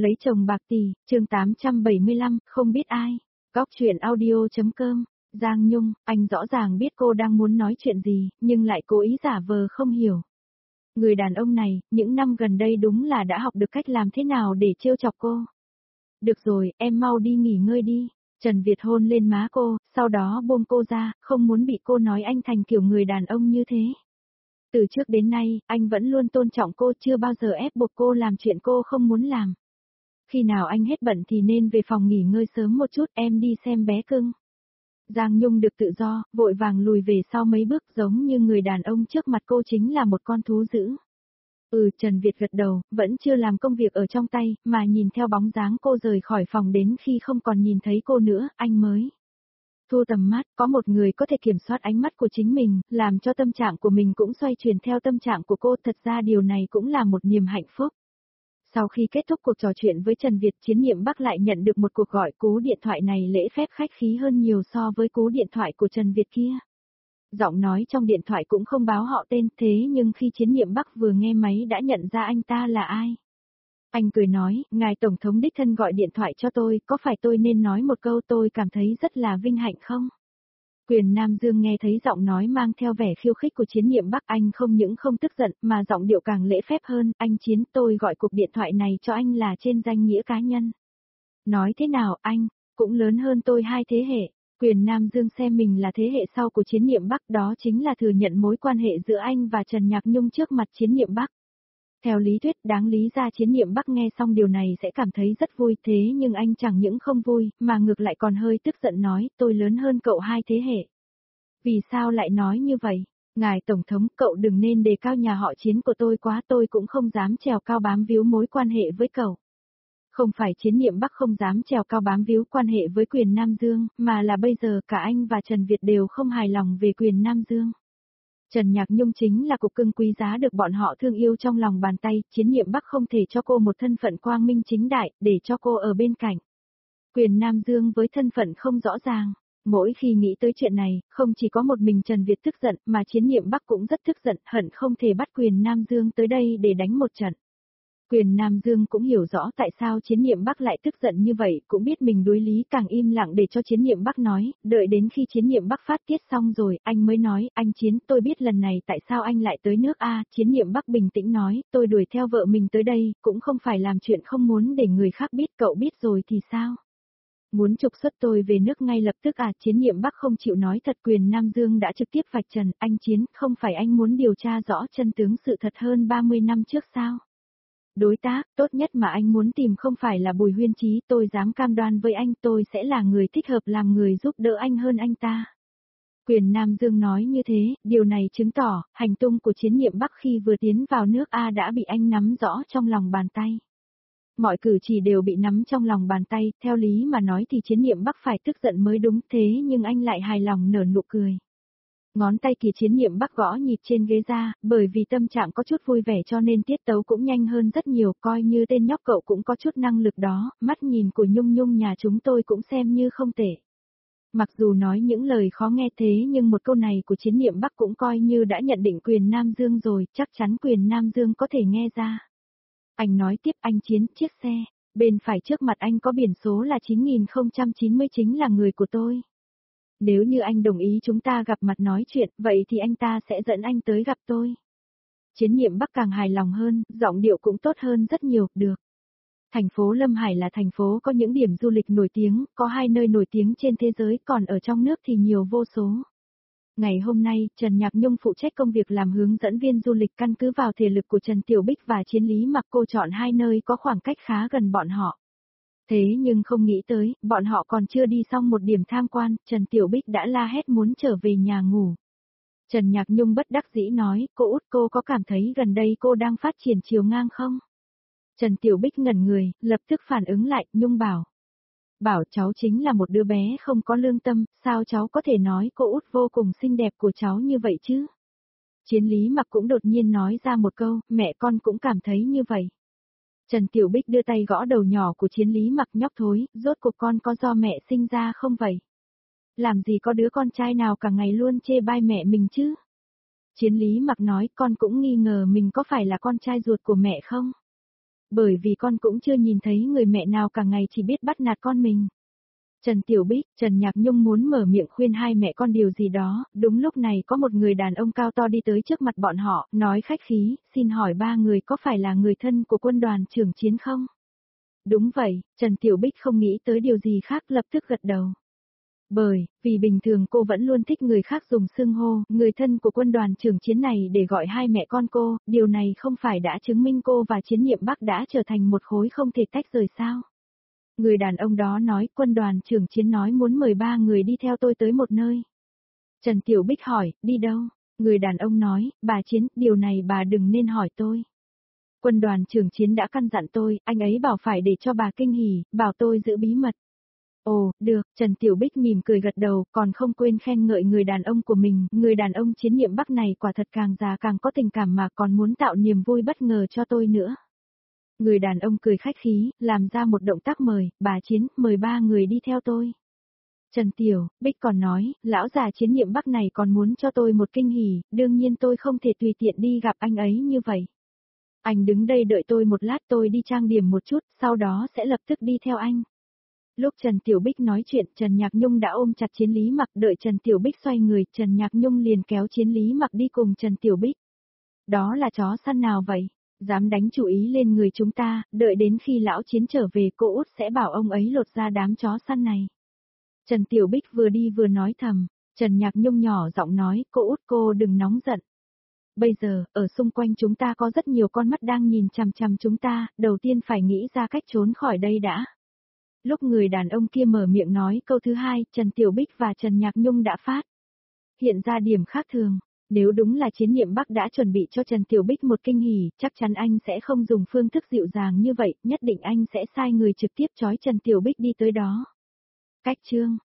Lấy chồng bạc tỷ, chương 875, không biết ai. Góc chuyện audio.com. Giang Nhung, anh rõ ràng biết cô đang muốn nói chuyện gì, nhưng lại cố ý giả vờ không hiểu. Người đàn ông này, những năm gần đây đúng là đã học được cách làm thế nào để trêu chọc cô. Được rồi, em mau đi nghỉ ngơi đi. Trần Việt hôn lên má cô, sau đó buông cô ra, không muốn bị cô nói anh thành kiểu người đàn ông như thế. Từ trước đến nay, anh vẫn luôn tôn trọng cô, chưa bao giờ ép buộc cô làm chuyện cô không muốn làm. Khi nào anh hết bận thì nên về phòng nghỉ ngơi sớm một chút, em đi xem bé cưng. Giang Nhung được tự do, vội vàng lùi về sau mấy bước, giống như người đàn ông trước mặt cô chính là một con thú dữ. Trần Việt gật đầu, vẫn chưa làm công việc ở trong tay, mà nhìn theo bóng dáng cô rời khỏi phòng đến khi không còn nhìn thấy cô nữa, anh mới thu tầm mắt. Có một người có thể kiểm soát ánh mắt của chính mình, làm cho tâm trạng của mình cũng xoay chuyển theo tâm trạng của cô, thật ra điều này cũng là một niềm hạnh phúc. Sau khi kết thúc cuộc trò chuyện với Trần Việt, Chiến Nhiệm Bắc lại nhận được một cuộc gọi. Cú điện thoại này lễ phép khách khí hơn nhiều so với cú điện thoại của Trần Việt kia. Giọng nói trong điện thoại cũng không báo họ tên, thế nhưng khi Chiến Nhiệm Bắc vừa nghe máy đã nhận ra anh ta là ai. Anh cười nói, ngài Tổng thống đích thân gọi điện thoại cho tôi, có phải tôi nên nói một câu tôi cảm thấy rất là vinh hạnh không? Quyền Nam Dương nghe thấy giọng nói mang theo vẻ khiêu khích của Chiến Nhiệm Bắc, anh không những không tức giận mà giọng điệu càng lễ phép hơn. Anh Chiến, tôi gọi cuộc điện thoại này cho anh là trên danh nghĩa cá nhân. Nói thế nào anh, cũng lớn hơn tôi 2 thế hệ. Quyền Nam Dương xem mình là thế hệ sau của Chiến Nhiệm Bắc, đó chính là thừa nhận mối quan hệ giữa anh và Trần Nhạc Nhung trước mặt Chiến Nhiệm Bắc. Theo lý thuyết, đáng lý ra Chiến Nhiệm Bắc nghe xong điều này sẽ cảm thấy rất vui, thế nhưng anh chẳng những không vui, mà ngược lại còn hơi tức giận nói, tôi lớn hơn cậu 2 thế hệ. Vì sao lại nói như vậy? Ngài Tổng thống, cậu đừng nên đề cao nhà họ Chiến của tôi quá, tôi cũng không dám trèo cao bám víu mối quan hệ với cậu. Không phải Chiến Nhiệm Bắc không dám trèo cao bám víu quan hệ với Quyền Nam Dương, mà là bây giờ cả anh và Trần Việt đều không hài lòng về Quyền Nam Dương. Trần Nhạc Nhung chính là cục cưng quý giá được bọn họ thương yêu trong lòng bàn tay, Chiến Nhiệm Bắc không thể cho cô một thân phận quang minh chính đại, để cho cô ở bên cạnh. Quyền Nam Dương với thân phận không rõ ràng. Mỗi khi nghĩ tới chuyện này, không chỉ có một mình Trần Việt tức giận, mà Chiến Nhiệm Bắc cũng rất tức giận, hận không thể bắt Quyền Nam Dương tới đây để đánh một trận. Quyền Nam Dương cũng hiểu rõ tại sao Chiến Nhiệm Bắc lại tức giận như vậy, cũng biết mình đối lý, càng im lặng để cho Chiến Nhiệm Bắc nói, đợi đến khi Chiến Nhiệm Bắc phát tiết xong rồi, anh mới nói, anh Chiến, tôi biết lần này tại sao anh lại tới nước A. Chiến Nhiệm Bắc bình tĩnh nói, tôi đuổi theo vợ mình tới đây, cũng không phải làm chuyện không muốn để người khác biết, cậu biết rồi thì sao? Muốn trục xuất tôi về nước ngay lập tức à? Chiến Nhiệm Bắc không chịu nói thật. Quyền Nam Dương đã trực tiếp vạch trần, anh Chiến, không phải anh muốn điều tra rõ chân tướng sự thật hơn 30 năm trước sao? Đối tác tốt nhất mà anh muốn tìm không phải là Bùi Huyên Chí, tôi dám cam đoan với anh tôi sẽ là người thích hợp làm người giúp đỡ anh hơn anh ta. Quyền Nam Dương nói như thế, điều này chứng tỏ, hành tung của Chiến Nhiệm Bắc khi vừa tiến vào nước A đã bị anh nắm rõ trong lòng bàn tay. Mọi cử chỉ đều bị nắm trong lòng bàn tay, theo lý mà nói thì Chiến Nhiệm Bắc phải tức giận mới đúng, thế nhưng anh lại hài lòng nở nụ cười. Ngón tay kỳ Chiến Nhiệm Bắc gõ nhịp trên ghế ra, bởi vì tâm trạng có chút vui vẻ cho nên tiết tấu cũng nhanh hơn rất nhiều, coi như tên nhóc cậu cũng có chút năng lực đó, mắt nhìn của Nhung Nhung nhà chúng tôi cũng xem như không tệ. Mặc dù nói những lời khó nghe thế nhưng một câu này của Chiến Nhiệm Bắc cũng coi như đã nhận định Quyền Nam Dương rồi, chắc chắn Quyền Nam Dương có thể nghe ra. Anh nói tiếp, anh Chiến, chiếc xe bên phải trước mặt anh có biển số là 9090 chính là người của tôi. Nếu như anh đồng ý chúng ta gặp mặt nói chuyện, vậy thì anh ta sẽ dẫn anh tới gặp tôi. Chiến Nhiệm Bắc càng hài lòng hơn, giọng điệu cũng tốt hơn rất nhiều, được. Thành phố Lâm Hải là thành phố có những điểm du lịch nổi tiếng, có 2 nơi nổi tiếng trên thế giới, còn ở trong nước thì nhiều vô số. Ngày hôm nay, Trần Nhạc Nhung phụ trách công việc làm hướng dẫn viên du lịch, căn cứ vào thể lực của Trần Tiểu Bích và Chiến Lý Mặc, cô chọn 2 nơi có khoảng cách khá gần bọn họ. Thế nhưng không nghĩ tới, bọn họ còn chưa đi xong một điểm tham quan, Trần Tiểu Bích đã la hét muốn trở về nhà ngủ. Trần Nhạc Nhung bất đắc dĩ nói, cô út, cô có cảm thấy gần đây cô đang phát triển chiều ngang không? Trần Tiểu Bích ngẩn người, lập tức phản ứng lại, Nhung bảo. Bảo cháu chính là một đứa bé không có lương tâm, sao cháu có thể nói cô út vô cùng xinh đẹp của cháu như vậy chứ? Chiến Lý Mặc cũng đột nhiên nói ra một câu, mẹ con cũng cảm thấy như vậy. Trần Tiểu Bích đưa tay gõ đầu nhỏ của Chiến Lý Mặc, nhóc thối, rốt cuộc con có do mẹ sinh ra không vậy? Làm gì có đứa con trai nào cả ngày luôn chê bai mẹ mình chứ? Chiến Lý Mặc nói, con cũng nghi ngờ mình có phải là con trai ruột của mẹ không? Bởi vì con cũng chưa nhìn thấy người mẹ nào cả ngày chỉ biết bắt nạt con mình. Trần Tiểu Bích, Trần Nhạc Nhung muốn mở miệng khuyên hai mẹ con điều gì đó, đúng lúc này có một người đàn ông cao to đi tới trước mặt bọn họ, nói khách khí, xin hỏi ba người có phải là người thân của quân đoàn trưởng chiến không? Đúng vậy, Trần Tiểu Bích không nghĩ tới điều gì khác lập tức gật đầu. Vì bình thường cô vẫn luôn thích người khác dùng xưng hô, người thân của quân đoàn trưởng chiến này để gọi hai mẹ con cô, điều này không phải đã chứng minh cô và Chiến Nhiệm Bắc đã trở thành một khối không thể tách rời sao? Người đàn ông đó nói quân đoàn trưởng chiến nói muốn mời ba người đi theo tôi tới một nơi. Trần Tiểu Bích hỏi, đi đâu? Người đàn ông nói, bà Chiến, điều này bà đừng nên hỏi tôi. Quân đoàn trưởng chiến đã căn dặn tôi, anh ấy bảo phải để cho bà kinh hỉ, bảo tôi giữ bí mật. Ồ, được, Trần Tiểu Bích mỉm cười gật đầu, còn không quên khen ngợi người đàn ông của mình, người đàn ông Chiến Nhiệm Bắc này quả thật càng già càng có tình cảm mà còn muốn tạo niềm vui bất ngờ cho tôi nữa. Người đàn ông cười khách khí, làm ra một động tác mời, bà Chiến, mời ba người đi theo tôi. Trần Tiểu Bích còn nói, lão già Chiến Nhiệm Bắc này còn muốn cho tôi một kinh hỉ, đương nhiên tôi không thể tùy tiện đi gặp anh ấy như vậy. Anh đứng đây đợi tôi một lát, tôi đi trang điểm một chút, sau đó sẽ lập tức đi theo anh. Lúc Trần Tiểu Bích nói chuyện, Trần Nhạc Nhung đã ôm chặt Chiến Lý Mặc, đợi Trần Tiểu Bích xoay người, Trần Nhạc Nhung liền kéo Chiến Lý Mặc đi cùng Trần Tiểu Bích. Đó là chó săn nào vậy? Dám đánh chủ ý lên người chúng ta, đợi đến khi lão Chiến trở về cô út sẽ bảo ông ấy lột ra đám chó săn này. Trần Tiểu Bích vừa đi vừa nói thầm, Trần Nhạc Nhung nhỏ giọng nói, cô út cô đừng nóng giận. Bây giờ, ở xung quanh chúng ta có rất nhiều con mắt đang nhìn chằm chằm chúng ta, đầu tiên phải nghĩ ra cách trốn khỏi đây đã. Lúc người đàn ông kia mở miệng nói câu thứ hai, Trần Tiểu Bích và Trần Nhạc Nhung đã phát hiện ra điểm khác thường. Nếu đúng là Chiến Nhiệm Bắc đã chuẩn bị cho Trần Tiểu Bích một kinh hỉ, chắc chắn anh sẽ không dùng phương thức dịu dàng như vậy, nhất định anh sẽ sai người trực tiếp trói Trần Tiểu Bích đi tới đó. Cách chương